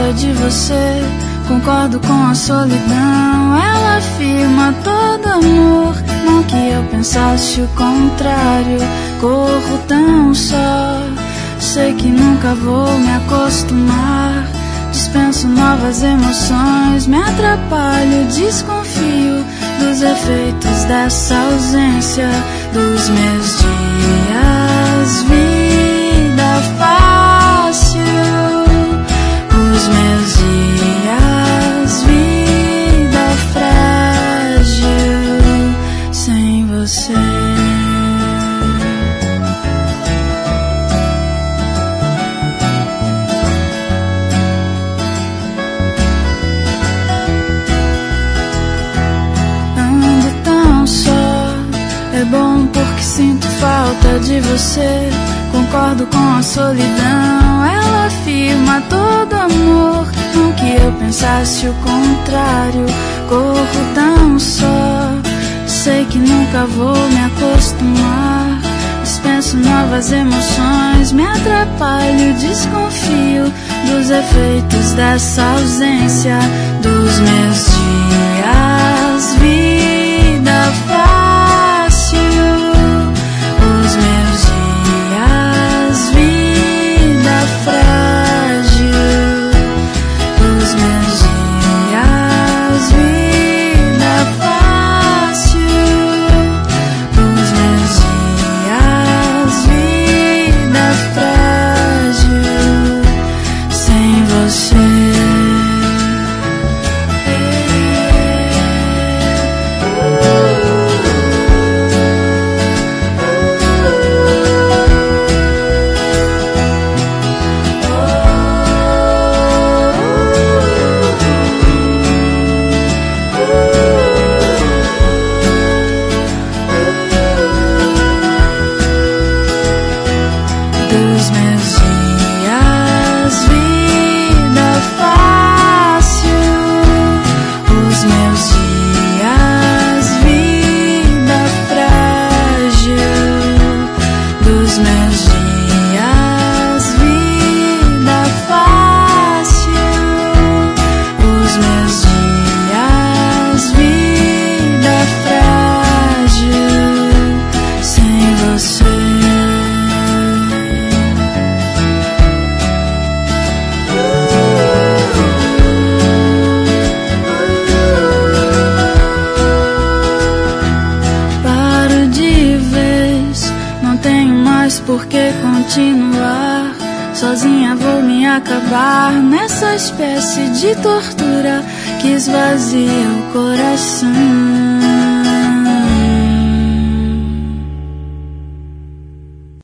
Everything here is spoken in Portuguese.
falta de você. Concordo com a solidão. Ela afirma todo amor. Não que eu pensasse o contrário. Corro tão só. Sei que nunca vou me acostumar. Dispenso novas emoções. Me atrapalho, desconfio dos efeitos dessa ausência. Dos meus dias, vida fácil. Os meus dias, vida frágil. Sem você. É bom porque sinto falta de você. Concordo com a solidão. Ela afirma todo amor. Não que eu pensasse o contrário. Corro tão só. Sei que nunca vou me acostumar. Dispenso novas emoções. Me atrapalho, desconfio dos efeitos dessa ausência. Dos meus dias, vida fácil. Os meus dias, vida frágil. Os meus dias, vida fácil. Os meus dias, vida frágil. Sem você. Dos meus dias, vida fácil. Os meus dias, vida frágil. Dos meus dias, vida fácil. Os meus dias, vida frágil. Sem você. Por que continuar? Sozinha vou me acabar nessa espécie de tortura que esvazia o coração.